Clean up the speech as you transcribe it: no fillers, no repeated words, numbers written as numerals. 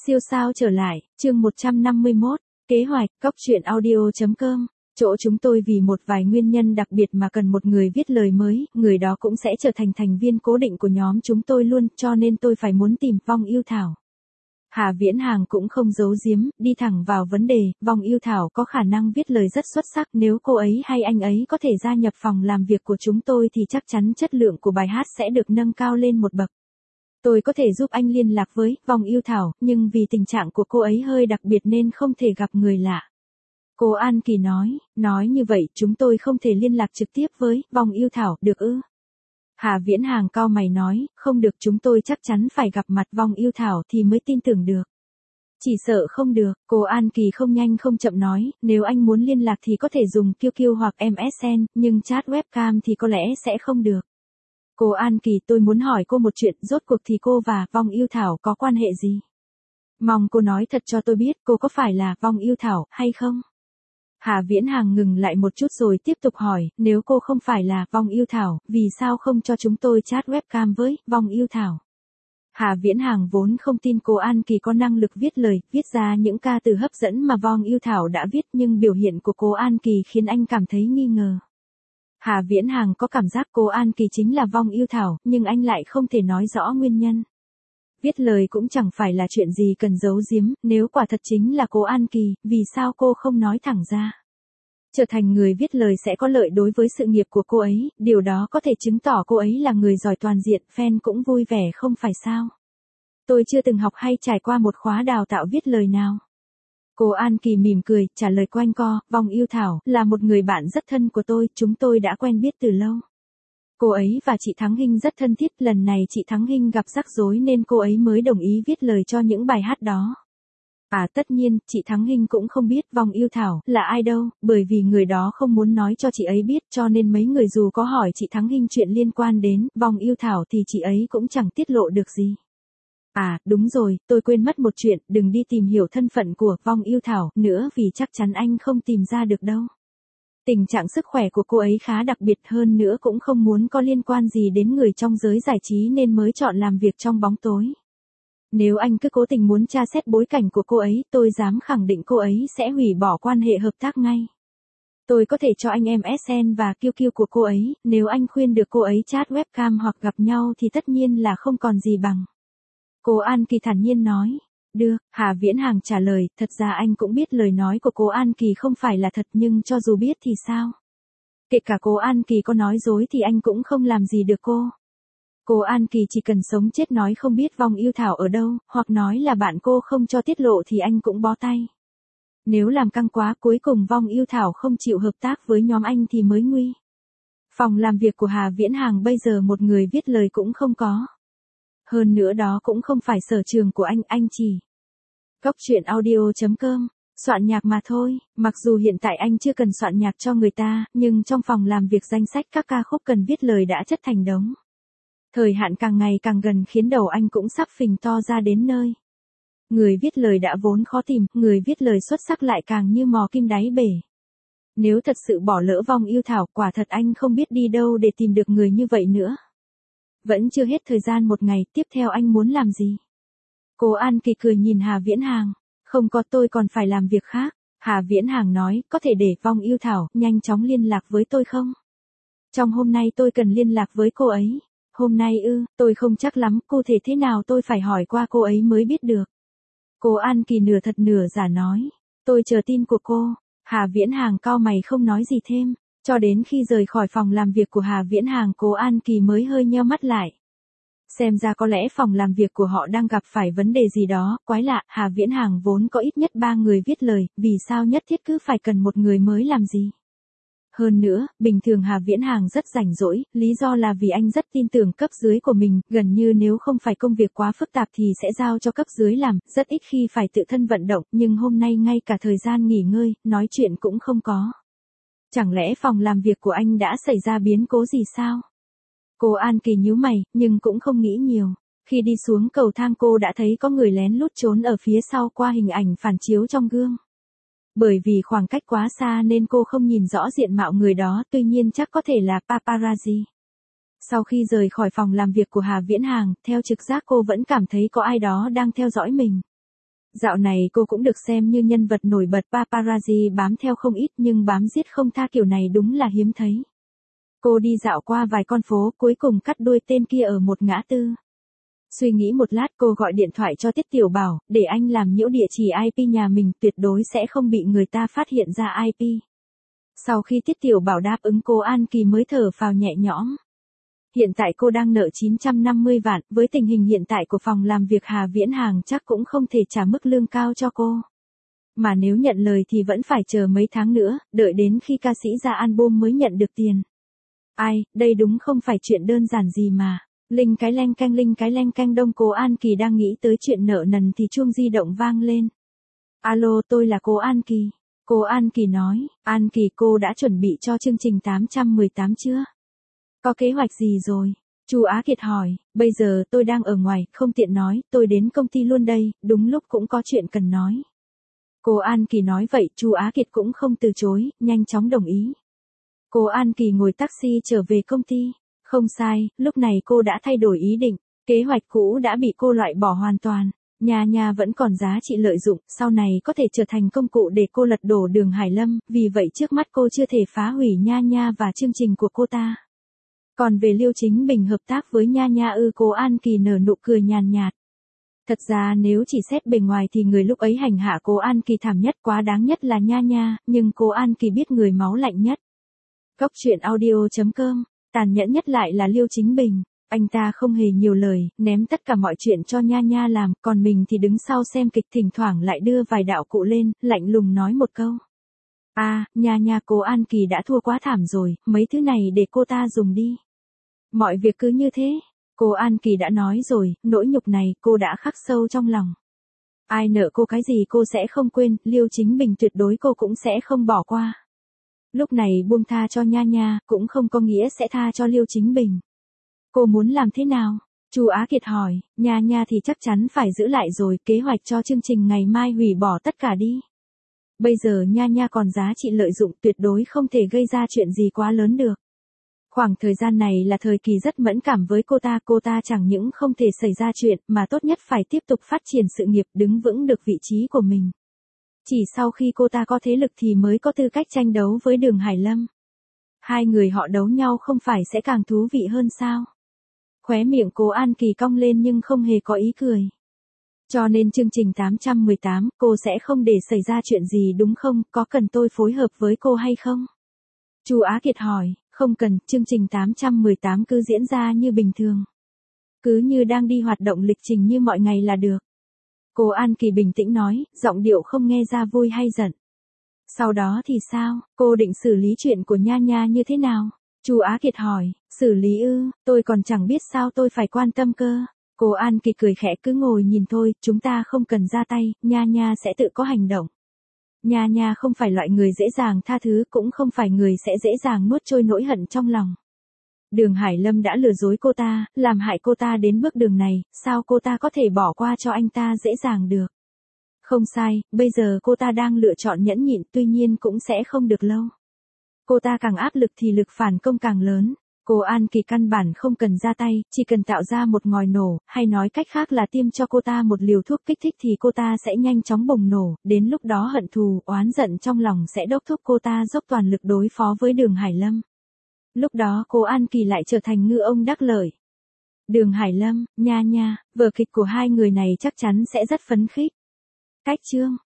Siêu sao trở lại, chương 151, kế hoạch, cóc truyện audio.com. Chỗ chúng tôi vì một vài nguyên nhân đặc biệt mà cần một người viết lời mới, người đó cũng sẽ trở thành thành viên cố định của nhóm chúng tôi luôn, cho nên tôi phải muốn tìm Vong Yêu Thảo. Hà Viễn Hàng cũng không giấu giếm, đi thẳng vào vấn đề, Vong Yêu Thảo có khả năng viết lời rất xuất sắc, nếu cô ấy hay anh ấy có thể gia nhập phòng làm việc của chúng tôi thì chắc chắn chất lượng của bài hát sẽ được nâng cao lên một bậc. Tôi có thể giúp anh liên lạc với Vong Yêu Thảo, nhưng vì tình trạng của cô ấy hơi đặc biệt nên không thể gặp người lạ. Cô An Kỳ nói như vậy chúng tôi không thể liên lạc trực tiếp với Vong Yêu Thảo, được ư? Hà Viễn Hàng cau mày nói, không được, chúng tôi chắc chắn phải gặp mặt Vong Yêu Thảo thì mới tin tưởng được. Chỉ sợ không được, cô An Kỳ không nhanh không chậm nói, nếu anh muốn liên lạc thì có thể dùng QQ hoặc MSN, nhưng chat webcam thì có lẽ sẽ không được. Cô An Kỳ, tôi muốn hỏi cô một chuyện, rốt cuộc thì cô và Vong Yêu Thảo có quan hệ gì? Mong cô nói thật cho tôi biết cô có phải là Vong Yêu Thảo hay không? Hà Viễn Hàng ngừng lại một chút rồi tiếp tục hỏi, nếu cô không phải là Vong Yêu Thảo, vì sao không cho chúng tôi chat webcam với Vong Yêu Thảo? Hà Viễn Hàng vốn không tin cô An Kỳ có năng lực viết lời, viết ra những ca từ hấp dẫn mà Vong Yêu Thảo đã viết, nhưng biểu hiện của cô An Kỳ khiến anh cảm thấy nghi ngờ. Hà Viễn Hàng có cảm giác cô An Kỳ chính là Vong Yêu Thảo, nhưng anh lại không thể nói rõ nguyên nhân. Viết lời cũng chẳng phải là chuyện gì cần giấu giếm, nếu quả thật chính là cô An Kỳ, vì sao cô không nói thẳng ra? Trở thành người viết lời sẽ có lợi đối với sự nghiệp của cô ấy, điều đó có thể chứng tỏ cô ấy là người giỏi toàn diện, fan cũng vui vẻ không phải sao? Tôi chưa từng học hay trải qua một khóa đào tạo viết lời nào. Cô An Kỳ mỉm cười, trả lời quanh co, Vong Yêu Thảo là một người bạn rất thân của tôi, chúng tôi đã quen biết từ lâu. Cô ấy và chị Thắng Hinh rất thân thiết, lần này chị Thắng Hinh gặp rắc rối nên cô ấy mới đồng ý viết lời cho những bài hát đó. À tất nhiên, chị Thắng Hinh cũng không biết Vong Yêu Thảo là ai đâu, bởi vì người đó không muốn nói cho chị ấy biết, cho nên mấy người dù có hỏi chị Thắng Hinh chuyện liên quan đến Vong Yêu Thảo thì chị ấy cũng chẳng tiết lộ được gì. À, đúng rồi, tôi quên mất một chuyện, đừng đi tìm hiểu thân phận của Vong Yêu Thảo nữa vì chắc chắn anh không tìm ra được đâu. Tình trạng sức khỏe của cô ấy khá đặc biệt, hơn nữa cũng không muốn có liên quan gì đến người trong giới giải trí nên mới chọn làm việc trong bóng tối. Nếu anh cứ cố tình muốn tra xét bối cảnh của cô ấy, tôi dám khẳng định cô ấy sẽ hủy bỏ quan hệ hợp tác ngay. Tôi có thể cho anh MSN và QQ của cô ấy, nếu anh khuyên được cô ấy chat webcam hoặc gặp nhau thì tất nhiên là không còn gì bằng. Cô An Kỳ thản nhiên nói. Được, Hà Viễn Hàng trả lời, thật ra anh cũng biết lời nói của cô An Kỳ không phải là thật, nhưng cho dù biết thì sao? Kể cả cô An Kỳ có nói dối thì anh cũng không làm gì được cô. Cô An Kỳ chỉ cần sống chết nói không biết Vong Yêu Thảo ở đâu, hoặc nói là bạn cô không cho tiết lộ thì anh cũng bó tay. Nếu làm căng quá cuối cùng Vong Yêu Thảo không chịu hợp tác với nhóm anh thì mới nguy. Phòng làm việc của Hà Viễn Hàng bây giờ một người viết lời cũng không có. Hơn nữa đó cũng không phải sở trường của anh chỉ cóc truyện audio.com, soạn nhạc mà thôi, mặc dù hiện tại anh chưa cần soạn nhạc cho người ta, nhưng trong phòng làm việc danh sách các ca khúc cần viết lời đã chất thành đống. Thời hạn càng ngày càng gần khiến đầu anh cũng sắp phình to ra đến nơi. Người viết lời đã vốn khó tìm, người viết lời xuất sắc lại càng như mò kim đáy bể. Nếu thật sự bỏ lỡ Vong Yêu Thảo, quả thật anh không biết đi đâu để tìm được người như vậy nữa. Vẫn chưa hết thời gian một ngày, tiếp theo anh muốn làm gì? Cô An Kỳ cười nhìn Hà Viễn Hàng. Không có, tôi còn phải làm việc khác. Hà Viễn Hàng nói, có thể để Vong Yêu Thảo nhanh chóng liên lạc với tôi không? Trong hôm nay tôi cần liên lạc với cô ấy. Hôm nay ư, tôi không chắc lắm, cụ thể thế nào tôi phải hỏi qua cô ấy mới biết được. Cô An Kỳ nửa thật nửa giả nói. Tôi chờ tin của cô. Hà Viễn Hàng cau mày không nói gì thêm. Cho đến khi rời khỏi phòng làm việc của Hà Viễn Hàng, cô An Kỳ mới hơi nheo mắt lại. Xem ra có lẽ phòng làm việc của họ đang gặp phải vấn đề gì đó, quái lạ, Hà Viễn Hàng vốn có ít nhất 3 người viết lời, vì sao nhất thiết cứ phải cần một người mới làm gì? Hơn nữa, bình thường Hà Viễn Hàng rất rảnh rỗi, lý do là vì anh rất tin tưởng cấp dưới của mình, gần như nếu không phải công việc quá phức tạp thì sẽ giao cho cấp dưới làm, rất ít khi phải tự thân vận động, nhưng hôm nay ngay cả thời gian nghỉ ngơi, nói chuyện cũng không có. Chẳng lẽ phòng làm việc của anh đã xảy ra biến cố gì sao? Cô An Kỳ nhíu mày, nhưng cũng không nghĩ nhiều. Khi đi xuống cầu thang cô đã thấy có người lén lút trốn ở phía sau qua hình ảnh phản chiếu trong gương. Bởi vì khoảng cách quá xa nên cô không nhìn rõ diện mạo người đó, tuy nhiên chắc có thể là paparazzi. Sau khi rời khỏi phòng làm việc của Hà Viễn Hàng, theo trực giác cô vẫn cảm thấy có ai đó đang theo dõi mình. Dạo này cô cũng được xem như nhân vật nổi bật, paparazzi bám theo không ít nhưng bám giết không tha kiểu này đúng là hiếm thấy. Cô đi dạo qua vài con phố cuối cùng cắt đuôi tên kia ở một ngã tư. Suy nghĩ một lát cô gọi điện thoại cho Tiết Tiểu Bảo, để anh làm nhiễu địa chỉ IP nhà mình, tuyệt đối sẽ không bị người ta phát hiện ra IP. Sau khi Tiết Tiểu Bảo đáp ứng cô An Kỳ mới thở phào nhẹ nhõm. Hiện tại cô đang nợ 950 vạn, với tình hình hiện tại của phòng làm việc Hà Viễn Hàng chắc cũng không thể trả mức lương cao cho cô. Mà nếu nhận lời thì vẫn phải chờ mấy tháng nữa, đợi đến khi ca sĩ ra album mới nhận được tiền. Ai, đây đúng không phải chuyện đơn giản gì mà. Linh cái leng canh đông. Cô An Kỳ đang nghĩ tới chuyện nợ nần thì chuông di động vang lên. Alo, tôi là cô An Kỳ. Cô An Kỳ nói, An Kỳ, cô đã chuẩn bị cho chương trình 818 chưa? Có kế hoạch gì rồi? Chu Á Kiệt hỏi, bây giờ tôi đang ở ngoài, không tiện nói, tôi đến công ty luôn đây, đúng lúc cũng có chuyện cần nói. Cô An Kỳ nói vậy, Chu Á Kiệt cũng không từ chối, nhanh chóng đồng ý. Cô An Kỳ ngồi taxi trở về công ty. Không sai, lúc này cô đã thay đổi ý định, kế hoạch cũ đã bị cô loại bỏ hoàn toàn. Nha Nha vẫn còn giá trị lợi dụng, sau này có thể trở thành công cụ để cô lật đổ Đường Hải Lâm, vì vậy trước mắt cô chưa thể phá hủy Nha Nha và chương trình của cô ta. Còn về Liêu Chính Bình hợp tác với Nha Nha cô An Kỳ nở nụ cười nhàn nhạt. Thật ra nếu chỉ xét bề ngoài thì người lúc ấy hành hạ cô An Kỳ thảm nhất, quá đáng nhất là Nha Nha, nhưng cô An Kỳ biết người máu lạnh nhất. Góc truyện audio.com, tàn nhẫn nhất lại là Liêu Chính Bình. Anh ta không hề nhiều lời, ném tất cả mọi chuyện cho Nha Nha làm, còn mình thì đứng sau xem kịch, thỉnh thoảng lại đưa vài đạo cụ lên, lạnh lùng nói một câu. Nha Nha, cô An Kỳ đã thua quá thảm rồi, mấy thứ này để cô ta dùng đi. Mọi việc cứ như thế, cô An Kỳ đã nói rồi, nỗi nhục này cô đã khắc sâu trong lòng. Ai nợ cô cái gì cô sẽ không quên, Liêu Chính Bình tuyệt đối cô cũng sẽ không bỏ qua. Lúc này buông tha cho Nha Nha, cũng không có nghĩa sẽ tha cho Liêu Chính Bình. Cô muốn làm thế nào? Chu Á Kiệt hỏi, Nha Nha thì chắc chắn phải giữ lại rồi, kế hoạch cho chương trình ngày mai hủy bỏ tất cả đi. Bây giờ Nha Nha còn giá trị lợi dụng, tuyệt đối không thể gây ra chuyện gì quá lớn được. Khoảng thời gian này là thời kỳ rất mẫn cảm với cô ta chẳng những không thể xảy ra chuyện mà tốt nhất phải tiếp tục phát triển sự nghiệp, đứng vững được vị trí của mình. Chỉ sau khi cô ta có thế lực thì mới có tư cách tranh đấu với Đường Hải Lâm. Hai người họ đấu nhau không phải sẽ càng thú vị hơn sao? Khóe miệng cô An Kỳ cong lên nhưng không hề có ý cười. Cho nên chương trình 818, cô sẽ không để xảy ra chuyện gì đúng không, có cần tôi phối hợp với cô hay không? Chu Á Kiệt hỏi, không cần, chương trình 818 cứ diễn ra như bình thường. Cứ như đang đi hoạt động lịch trình như mọi ngày là được. Cô An Kỳ bình tĩnh nói, giọng điệu không nghe ra vui hay giận. Sau đó thì sao, cô định xử lý chuyện của Nha Nha như thế nào? Chu Á Kiệt hỏi, xử lý ư, tôi còn chẳng biết sao tôi phải quan tâm cơ. Cô An Kỳ cười khẽ, cứ ngồi nhìn thôi, chúng ta không cần ra tay, Nha Nha sẽ tự có hành động. Nha Nha không phải loại người dễ dàng tha thứ, cũng không phải người sẽ dễ dàng nuốt trôi nỗi hận trong lòng. Đường Hải Lâm đã lừa dối cô ta, làm hại cô ta đến bước đường này, sao cô ta có thể bỏ qua cho anh ta dễ dàng được? Không sai, bây giờ cô ta đang lựa chọn nhẫn nhịn, tuy nhiên cũng sẽ không được lâu. Cô ta càng áp lực thì lực phản công càng lớn. Cô An Kỳ căn bản không cần ra tay, chỉ cần tạo ra một ngòi nổ, hay nói cách khác là tiêm cho cô ta một liều thuốc kích thích thì cô ta sẽ nhanh chóng bùng nổ, đến lúc đó hận thù, oán giận trong lòng sẽ đốc thúc cô ta dốc toàn lực đối phó với Đường Hải Lâm. Lúc đó cô An Kỳ lại trở thành ngư ông đắc lợi. Đường Hải Lâm, Nha Nha, vở kịch của hai người này chắc chắn sẽ rất phấn khích. Cách chương